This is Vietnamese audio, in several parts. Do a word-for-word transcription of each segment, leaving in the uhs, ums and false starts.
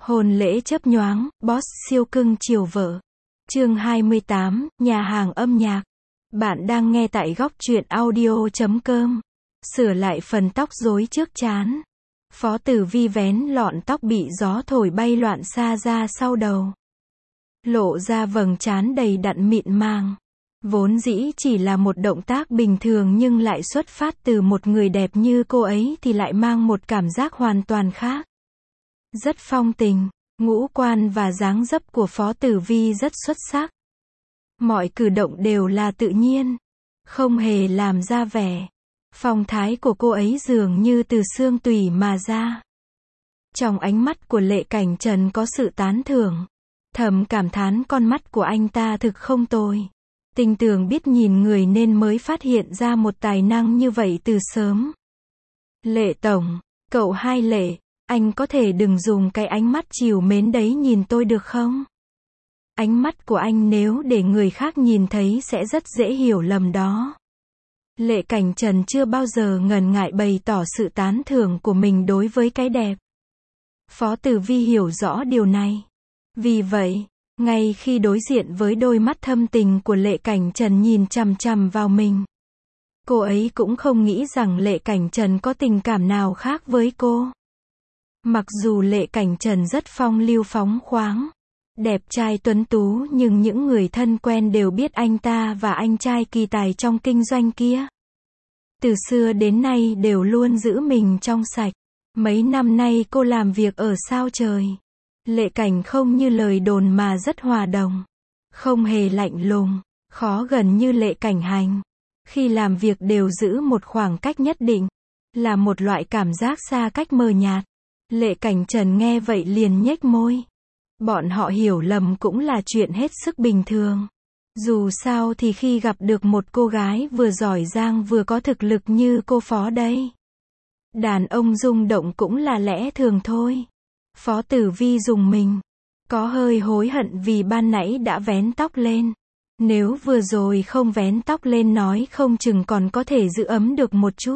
Hôn lễ chớp nhoáng, boss siêu cưng chiều vợ. Chương hai mươi tám, nhà hàng âm nhạc. Bạn đang nghe tại góc truyện audio chấm com. Sửa lại phần tóc rối trước trán. Phó Tử Vi vén lọn tóc bị gió thổi bay loạn xa ra sau đầu. Lộ ra vầng trán đầy đặn mịn màng. Vốn dĩ chỉ là một động tác bình thường nhưng lại xuất phát từ một người đẹp như cô ấy thì lại mang một cảm giác hoàn toàn khác. Rất phong tình, ngũ quan và dáng dấp của Phó Tử Vi rất xuất sắc. Mọi cử động đều là tự nhiên, không hề làm ra vẻ. Phong thái của cô ấy dường như từ xương tủy mà ra. Trong ánh mắt của Lệ Cảnh Trần có sự tán thưởng. Thầm cảm thán con mắt của anh ta thực không tồi. Tinh tường biết nhìn người nên mới phát hiện ra một tài năng như vậy từ sớm. Lệ Tổng, cậu hai Lệ, anh có thể đừng dùng cái ánh mắt trìu mến đấy nhìn tôi được không? Ánh mắt của anh nếu để người khác nhìn thấy sẽ rất dễ hiểu lầm đó. Lệ Cảnh Trần chưa bao giờ ngần ngại bày tỏ sự tán thưởng của mình đối với cái đẹp. Phó Tử Vi hiểu rõ điều này. Vì vậy, ngay khi đối diện với đôi mắt thâm tình của Lệ Cảnh Trần nhìn chằm chằm vào mình, cô ấy cũng không nghĩ rằng Lệ Cảnh Trần có tình cảm nào khác với cô. Mặc dù Lệ Cảnh Trần rất phong lưu phóng khoáng, đẹp trai tuấn tú nhưng những người thân quen đều biết anh ta và anh trai kỳ tài trong kinh doanh kia. Từ xưa đến nay đều luôn giữ mình trong sạch. Mấy năm nay cô làm việc ở sao trời. Lệ Cảnh không như lời đồn mà rất hòa đồng. Không hề lạnh lùng, khó gần như Lệ Cảnh Hành. Khi làm việc đều giữ một khoảng cách nhất định. Là một loại cảm giác xa cách mờ nhạt. Lệ Cảnh Trần nghe vậy liền nhếch môi. Bọn họ hiểu lầm cũng là chuyện hết sức bình thường. Dù sao thì khi gặp được một cô gái vừa giỏi giang vừa có thực lực như cô Phó đây, đàn ông rung động cũng là lẽ thường thôi. Phó Tử Vi rùng mình. Có hơi hối hận vì ban nãy đã vén tóc lên. Nếu vừa rồi không vén tóc lên nói không chừng còn có thể giữ ấm được một chút.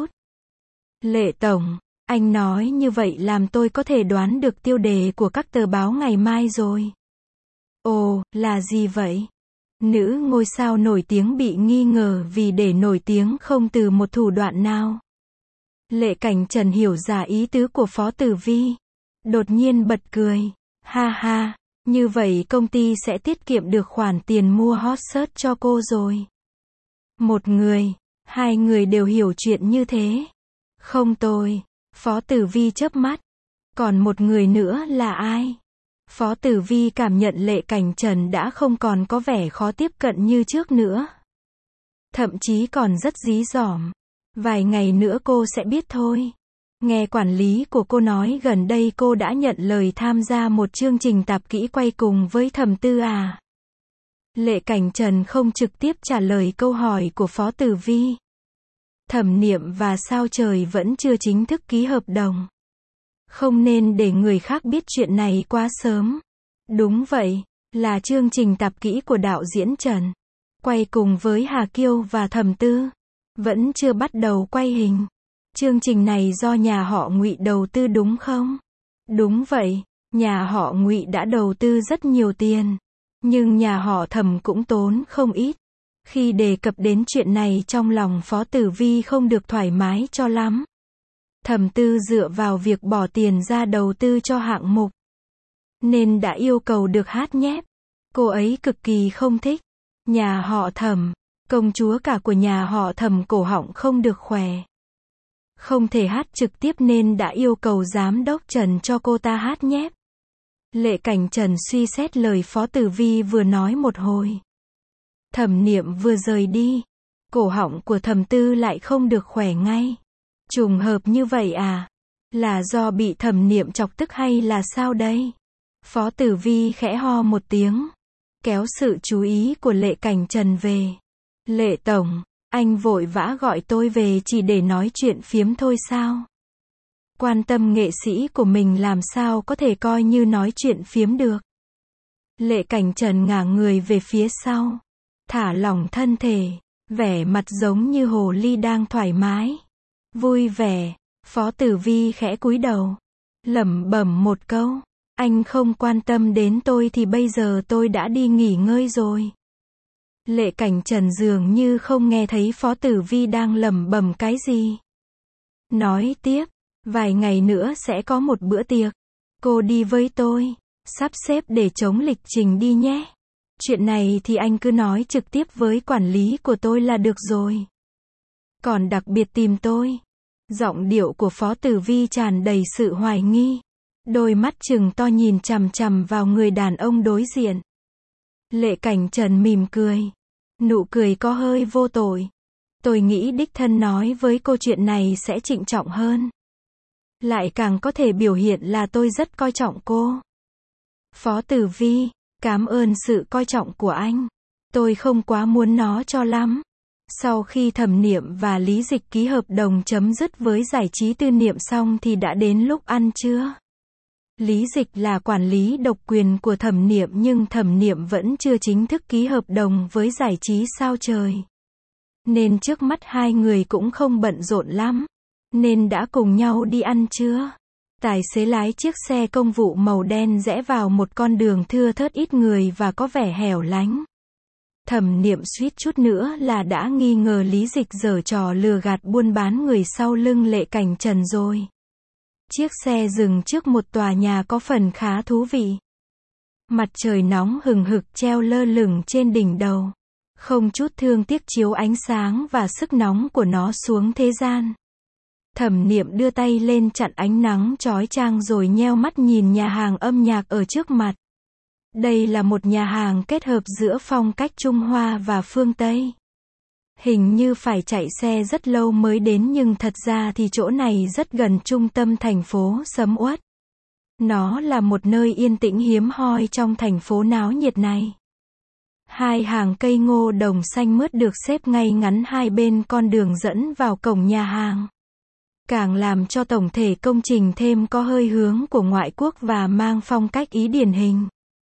Lệ Tổng, anh nói như vậy làm tôi có thể đoán được tiêu đề của các tờ báo ngày mai rồi. Ồ, là gì vậy? Nữ ngôi sao nổi tiếng bị nghi ngờ vì để nổi tiếng không từ một thủ đoạn nào. Lệ Cảnh Trần hiểu ra ý tứ của Phó Tử Vi. Đột nhiên bật cười. Ha ha, như vậy công ty sẽ tiết kiệm được khoản tiền mua hot search cho cô rồi. Một người, hai người đều hiểu chuyện như thế. Không tôi. Phó Tử Vi chớp mắt. Còn một người nữa là ai? Phó Tử Vi cảm nhận Lệ Cảnh Trần đã không còn có vẻ khó tiếp cận như trước nữa. Thậm chí còn rất dí dỏm. Vài ngày nữa cô sẽ biết thôi. Nghe quản lý của cô nói gần đây cô đã nhận lời tham gia một chương trình tạp kỹ quay cùng với Thẩm Tư à? Lệ Cảnh Trần không trực tiếp trả lời câu hỏi của Phó Tử Vi. Thẩm Niệm và Sao Trời vẫn chưa chính thức ký hợp đồng. Không nên để người khác biết chuyện này quá sớm. Đúng vậy, là chương trình tạp kỹ của đạo diễn Trần. Quay cùng với Hà Kiêu và Thẩm Tư. Vẫn chưa bắt đầu quay hình. Chương trình này do nhà họ Ngụy đầu tư đúng không? Đúng vậy, nhà họ Ngụy đã đầu tư rất nhiều tiền. Nhưng nhà họ Thẩm cũng tốn không ít. Khi đề cập đến chuyện này trong lòng Phó Tử Vi không được thoải mái cho lắm. Thẩm Tư dựa vào việc bỏ tiền ra đầu tư cho hạng mục, nên đã yêu cầu được hát nhép. Cô ấy cực kỳ không thích. Nhà họ Thẩm, công chúa cả của nhà họ Thẩm cổ họng không được khỏe. Không thể hát trực tiếp nên đã yêu cầu giám đốc Trần cho cô ta hát nhép. Lệ Cảnh Trần suy xét lời Phó Tử Vi vừa nói một hồi. Thẩm Niệm vừa rời đi. Cổ họng của Thẩm Tư lại không được khỏe ngay. Trùng hợp như vậy à? Là do bị Thẩm Niệm chọc tức hay là sao đây? Phó Tử Vi khẽ ho một tiếng. Kéo sự chú ý của Lệ Cảnh Trần về. Lệ Tổng, anh vội vã gọi tôi về chỉ để nói chuyện phiếm thôi sao? Quan tâm nghệ sĩ của mình làm sao có thể coi như nói chuyện phiếm được? Lệ Cảnh Trần ngả người về phía sau. Thả lỏng thân thể. Vẻ mặt giống như hồ ly đang thoải mái. Vui vẻ. Phó Tử Vi khẽ cúi đầu. Lẩm bẩm một câu. Anh không quan tâm đến tôi thì bây giờ tôi đã đi nghỉ ngơi rồi. Lệ Cảnh Trần dường như không nghe thấy Phó Tử Vi đang lẩm bẩm cái gì. Nói tiếp, vài ngày nữa sẽ có một bữa tiệc. Cô đi với tôi, sắp xếp để chống lịch trình đi nhé. Chuyện này thì anh cứ nói trực tiếp với quản lý của tôi là được rồi. Còn đặc biệt tìm tôi. Giọng điệu của Phó Tử Vi tràn đầy sự hoài nghi. Đôi mắt trừng to nhìn chằm chằm vào người đàn ông đối diện. Lệ Cảnh Trần mỉm cười. Nụ cười có hơi vô tội. Tôi nghĩ đích thân nói với cô chuyện này sẽ trịnh trọng hơn. Lại càng có thể biểu hiện là tôi rất coi trọng cô. Phó Tử Vi, cảm ơn sự coi trọng của anh. Tôi không quá muốn nó cho lắm. Sau khi Thẩm Niệm và Lý Dịch ký hợp đồng chấm dứt với giải trí tư niệm xong thì đã đến lúc ăn trưa. Lý Dịch là quản lý độc quyền của Thẩm Niệm nhưng Thẩm Niệm vẫn chưa chính thức ký hợp đồng với giải trí Sao Trời. Nên trước mắt hai người cũng không bận rộn lắm. Nên đã cùng nhau đi ăn trưa. Tài xế lái chiếc xe công vụ màu đen rẽ vào một con đường thưa thớt ít người và có vẻ hẻo lánh. Thẩm Niệm suýt chút nữa là đã nghi ngờ Lý Dịch giở trò lừa gạt buôn bán người sau lưng Lệ Cảnh Trần rồi. Chiếc xe dừng trước một tòa nhà có phần khá thú vị. Mặt trời nóng hừng hực treo lơ lửng trên đỉnh đầu. Không chút thương tiếc chiếu ánh sáng và sức nóng của nó xuống thế gian. Thẩm Niệm đưa tay lên chặn ánh nắng chói chang rồi nheo mắt nhìn nhà hàng âm nhạc ở trước mặt. Đây là một nhà hàng kết hợp giữa phong cách Trung Hoa và phương Tây. Hình như phải chạy xe rất lâu mới đến nhưng thật ra thì chỗ này rất gần trung tâm thành phố sầm uất. Nó là một nơi yên tĩnh hiếm hoi trong thành phố náo nhiệt này. Hai hàng cây ngô đồng xanh mướt được xếp ngay ngắn hai bên con đường dẫn vào cổng nhà hàng. Càng làm cho tổng thể công trình thêm có hơi hướng của ngoại quốc và mang phong cách Ý điển hình.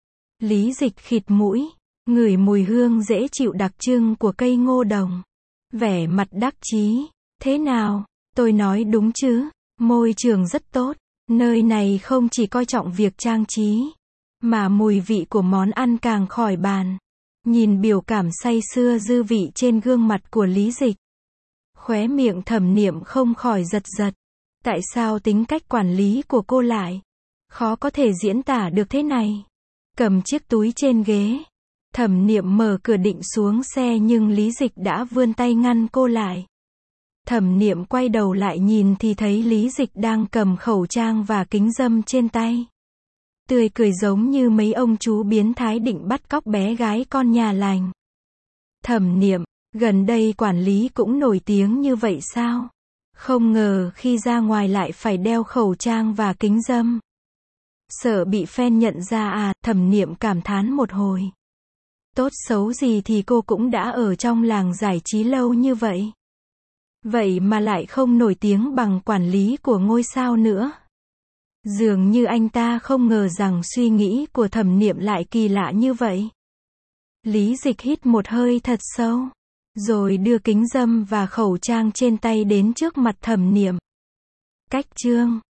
Lý Dịch khịt mũi, ngửi mùi hương dễ chịu đặc trưng của cây ngô đồng. Vẻ mặt đắc chí, thế nào, tôi nói đúng chứ, môi trường rất tốt, nơi này không chỉ coi trọng việc trang trí, mà mùi vị của món ăn càng khỏi bàn. Nhìn biểu cảm say sưa dư vị trên gương mặt của Lý Dịch. Khóe miệng Thẩm Niệm không khỏi giật giật. Tại sao tính cách quản lý của cô lại khó có thể diễn tả được thế này? Cầm chiếc túi trên ghế. Thẩm Niệm mở cửa định xuống xe nhưng Lý Dịch đã vươn tay ngăn cô lại. Thẩm Niệm quay đầu lại nhìn thì thấy Lý Dịch đang cầm khẩu trang và kính râm trên tay. Tươi cười giống như mấy ông chú biến thái định bắt cóc bé gái con nhà lành. Thẩm Niệm, gần đây quản lý cũng nổi tiếng như vậy sao? Không ngờ khi ra ngoài lại phải đeo khẩu trang và kính râm. Sợ bị fan nhận ra à, Thẩm Niệm cảm thán một hồi. Tốt xấu gì thì cô cũng đã ở trong làng giải trí lâu như vậy. Vậy mà lại không nổi tiếng bằng quản lý của ngôi sao nữa. Dường như anh ta không ngờ rằng suy nghĩ của Thẩm Niệm lại kỳ lạ như vậy. Lý Dịch hít một hơi thật sâu, rồi đưa kính râm và khẩu trang trên tay đến trước mặt Thẩm Niệm. Cách chương